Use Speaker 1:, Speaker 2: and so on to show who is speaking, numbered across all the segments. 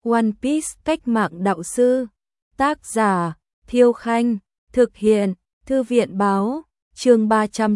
Speaker 1: One Piece cách mạng đạo sư. Tác giả Thiêu Khanh. Thực hiện Thư viện Báo. Chương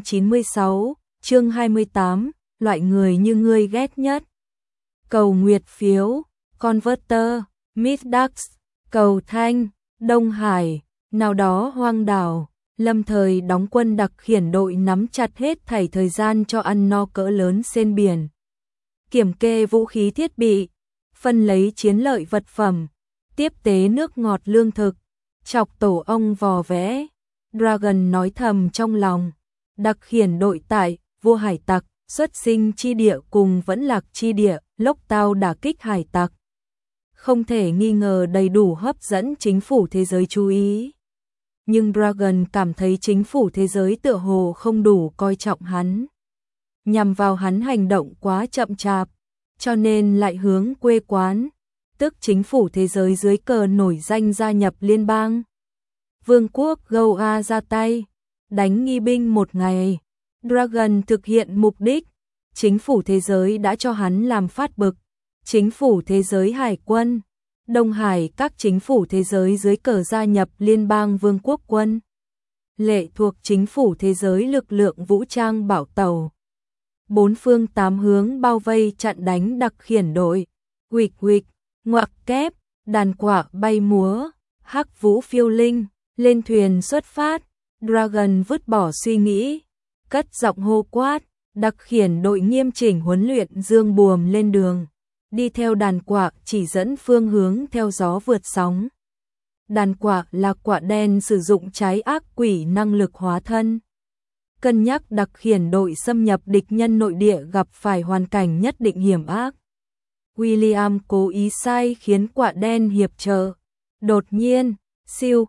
Speaker 1: 396, chương 28, loại người như ngươi ghét nhất. Cầu nguyệt phiếu, Converter, Middax, Cầu Thanh, Đông Hải, nào đó hoang đảo. Lâm Thời đóng quân đặc khiển đội nắm chặt hết thảy thời gian cho ăn no cỡ lớn trên biển. Kiểm kê vũ khí thiết bị, phân lấy chiến lợi vật phẩm, tiếp tế nước ngọt lương thực, chọc tổ ong vò vẽ. Dragon nói thầm trong lòng, đặc khiển đội tại vua hải tặc, xuất sinh chi địa cùng vẫn lạc chi địa, lốc tao đả kích hải tặc. Không thể nghi ngờ đầy đủ hấp dẫn chính phủ thế giới chú ý. Nhưng Dragon cảm thấy chính phủ thế giới tựa hồ không đủ coi trọng hắn. Nhằm vào hắn hành động quá chậm chạp, cho nên lại hướng quê quán, tức chính phủ thế giới dưới cờ nổi danh gia nhập liên bang. Vương quốc Goa ra tay, đánh nghi binh một ngày. Dragon thực hiện mục đích, chính phủ thế giới đã cho hắn làm phát bực. Chính phủ thế giới hải quân, Đông Hải các chính phủ thế giới dưới cờ gia nhập liên bang vương quốc quân. Lệ thuộc chính phủ thế giới lực lượng vũ trang bảo tàu. Bốn phương tám hướng bao vây chặn đánh đặc khiển đội. Huỵch huỵch, ngoặc kép, đàn quạ bay múa, hắc vũ phiêu linh, lên thuyền xuất phát. Dragon vứt bỏ suy nghĩ, cất giọng hô quát, đặc khiển đội nghiêm chỉnh huấn luyện dương buồm lên đường. Đi theo đàn quạ chỉ dẫn phương hướng theo gió vượt sóng. Đàn quạ là quạ đen sử dụng trái ác quỷ năng lực hóa thân. Cân nhắc đặc khiển đội xâm nhập địch nhân nội địa gặp phải hoàn cảnh nhất định hiểm ác. William cố ý sai khiến quạ đen hiệp trợ. Đột nhiên, siêu,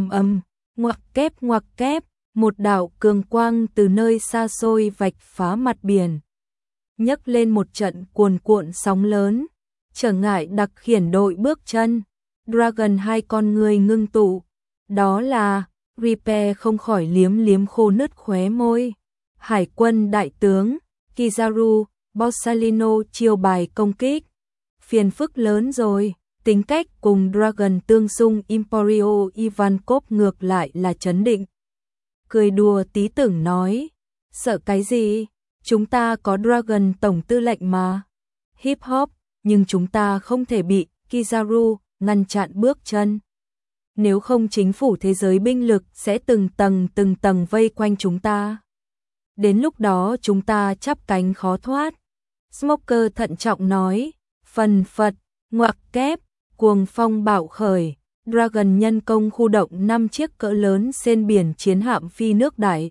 Speaker 1: ngoặc kép, một đạo cường quang từ nơi xa xôi vạch phá mặt biển. Nhấc lên một trận cuồn cuộn sóng lớn, trở ngại đặc khiển đội bước chân. Dragon hai con người ngưng tụ, đó là Reaper không khỏi liếm liếm khô nứt khóe môi. Hải quân đại tướng Kizaru Borsalino chiêu bài công kích. Phiền phức lớn rồi, tính cách cùng Dragon tương xung. Emporio Ivankov ngược lại là trấn định. Cười đùa tí tưởng nói, sợ cái gì? Chúng ta có Dragon tổng tư lệnh mà. Hip hop, nhưng chúng ta không thể bị Kizaru ngăn chặn bước chân. Nếu không chính phủ thế giới binh lực sẽ từng tầng vây quanh chúng ta. Đến lúc đó chúng ta chắp cánh khó thoát. Smoker thận trọng nói, phần phật, ngoặc kép, cuồng phong bạo khởi. Dragon nhân công khu động 5 chiếc cỡ lớn trên biển chiến hạm phi nước đại.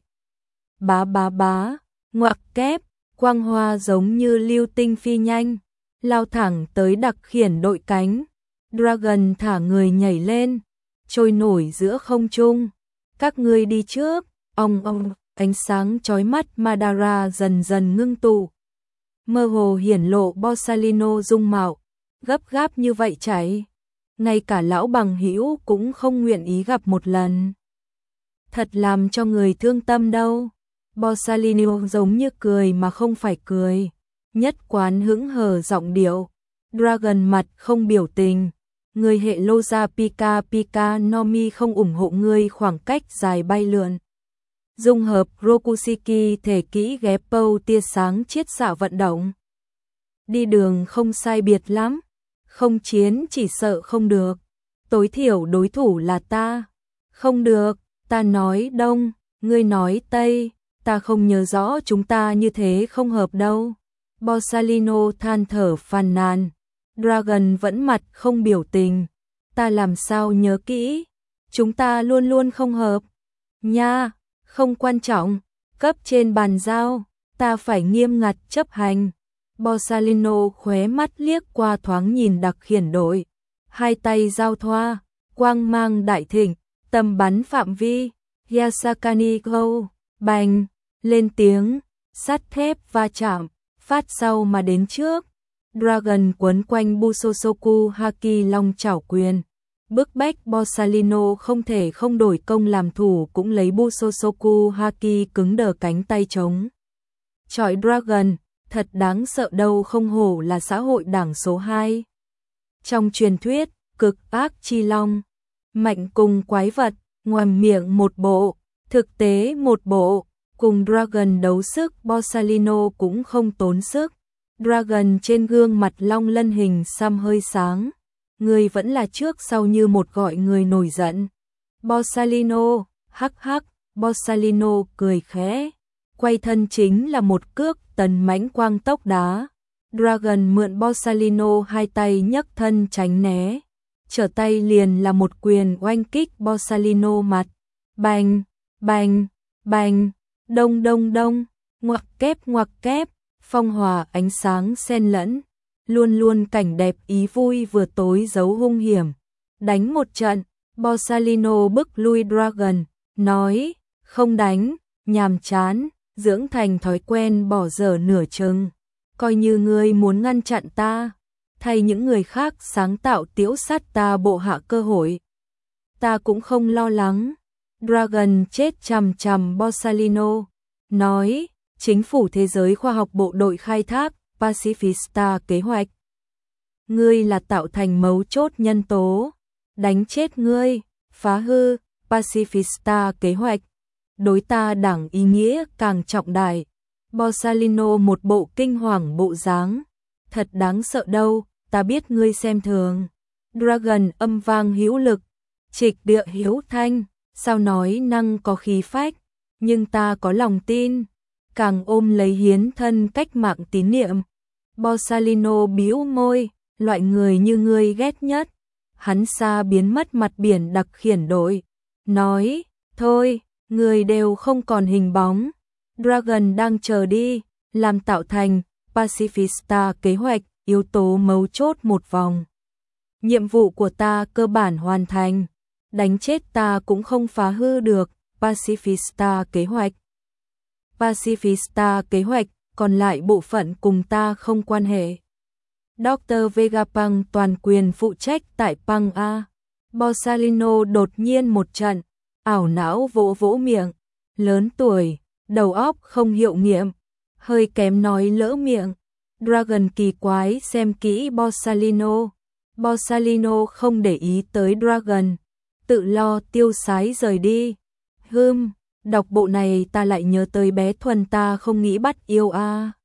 Speaker 1: Bá, ngoặc kép, quang hoa giống như lưu tinh phi nhanh, lao thẳng tới đặc khiển đội cánh. Dragon thả người nhảy lên, trôi nổi giữa không trung. Các ngươi đi trước. Ánh sáng chói mắt Madara dần dần ngưng tụ. Mơ hồ hiển lộ Borsalino dung mạo, gấp gáp như vậy chảy. Ngay cả lão bằng hữu cũng không nguyện ý gặp một lần. Thật làm cho người thương tâm đâu. Borsalino giống như cười mà không phải cười. Nhất quán hững hờ giọng điệu. Dragon mặt không biểu tình. Người hệ Loja Pika Nomi không ủng hộ ngươi khoảng cách dài bay lượn. Dung hợp Rokushiki thể kỹ ghép pâu tia sáng chiết xạ vận động. Đi đường không sai biệt lắm. Không chiến chỉ sợ không được. Tối thiểu đối thủ là ta. Không được, ta nói đông, ngươi nói tây. Ta không nhớ rõ chúng ta như thế không hợp đâu. Borsalino than thở phàn nàn. Dragon vẫn mặt không biểu tình. Ta làm sao nhớ kỹ. Chúng ta luôn luôn không hợp. Nha, không quan trọng. Cấp trên bàn giao, ta phải nghiêm ngặt chấp hành. Borsalino khóe mắt liếc qua thoáng nhìn đặc khiển đội. Hai tay giao thoa, quang mang đại thịnh, tầm bắn phạm vi. Yasakani go, bành, lên tiếng, sắt thép va chạm, phát sau mà đến trước. Dragon quấn quanh Busosoku Haki long chảo quyền. Bức bách Borsalino không thể không đổi công làm thủ, cũng lấy Busosoku Haki cứng đờ cánh tay chống. Chọi Dragon, thật đáng sợ đâu, không hổ là xã hội đảng số 2. Trong truyền thuyết, cực ác chi long, mạnh cùng quái vật, ngoàm miệng một bộ, thực tế một bộ, cùng Dragon đấu sức Borsalino cũng không tốn sức. Dragon trên gương mặt long lân hình xăm hơi sáng, người vẫn là trước sau như một gọi người nổi giận. Borsalino, hắc hắc, Borsalino cười khẽ, quay thân chính là một cước tấn mãnh quang tốc đá. Dragon mượn Borsalino hai tay nhấc thân tránh né, trở tay liền là một quyền oanh kích Borsalino mặt. Bành, bành, bành, đông đông đông, ngoặc kép, phong hòa ánh sáng xen lẫn, luôn luôn cảnh đẹp ý vui vừa tối giấu hung hiểm. Đánh một trận, Borsalino bức lui Dragon, nói, không đánh, nhàm chán, dưỡng thành thói quen bỏ dở nửa chừng. Coi như ngươi muốn ngăn chặn ta, thay những người khác sáng tạo tiễu sát ta bộ hạ cơ hội. Ta cũng không lo lắng. Dragon chết chằm chằm Borsalino, nói, chính phủ thế giới khoa học bộ đội khai thác Pacifista kế hoạch. Ngươi là tạo thành mấu chốt nhân tố, đánh chết ngươi, phá hư Pacifista kế hoạch. Đối ta đảng ý nghĩa càng trọng đại. Borsalino một bộ kinh hoàng bộ dáng, thật đáng sợ đâu, ta biết ngươi xem thường. Dragon âm vang hữu lực, trịch địa hiếu thanh, sao nói năng có khí phách, nhưng ta có lòng tin, càng ôm lấy hiến thân cách mạng tín niệm. Borsalino bĩu môi, loại người như ngươi ghét nhất. Hắn xa biến mất mặt biển đặc khiển đội, nói, thôi, người đều không còn hình bóng. Dragon đang chờ đi, làm tạo thành Pacifista kế hoạch, yếu tố mấu chốt một vòng. Nhiệm vụ của ta cơ bản hoàn thành, đánh chết ta cũng không phá hư được Pacifista kế hoạch. Pacifista kế hoạch, còn lại bộ phận cùng ta không quan hệ. Dr. Vegapunk toàn quyền phụ trách tại Pang A. Borsalino đột nhiên một trận, ảo não vỗ vỗ miệng, lớn tuổi, đầu óc không hiệu nghiệm, hơi kém nói lỡ miệng. Dragon kỳ quái xem kỹ Borsalino. Borsalino không để ý tới Dragon, tự lo tiêu sái rời đi. Đọc bộ này ta lại nhớ tới bé Thuần ta không nghĩ bắt yêu a.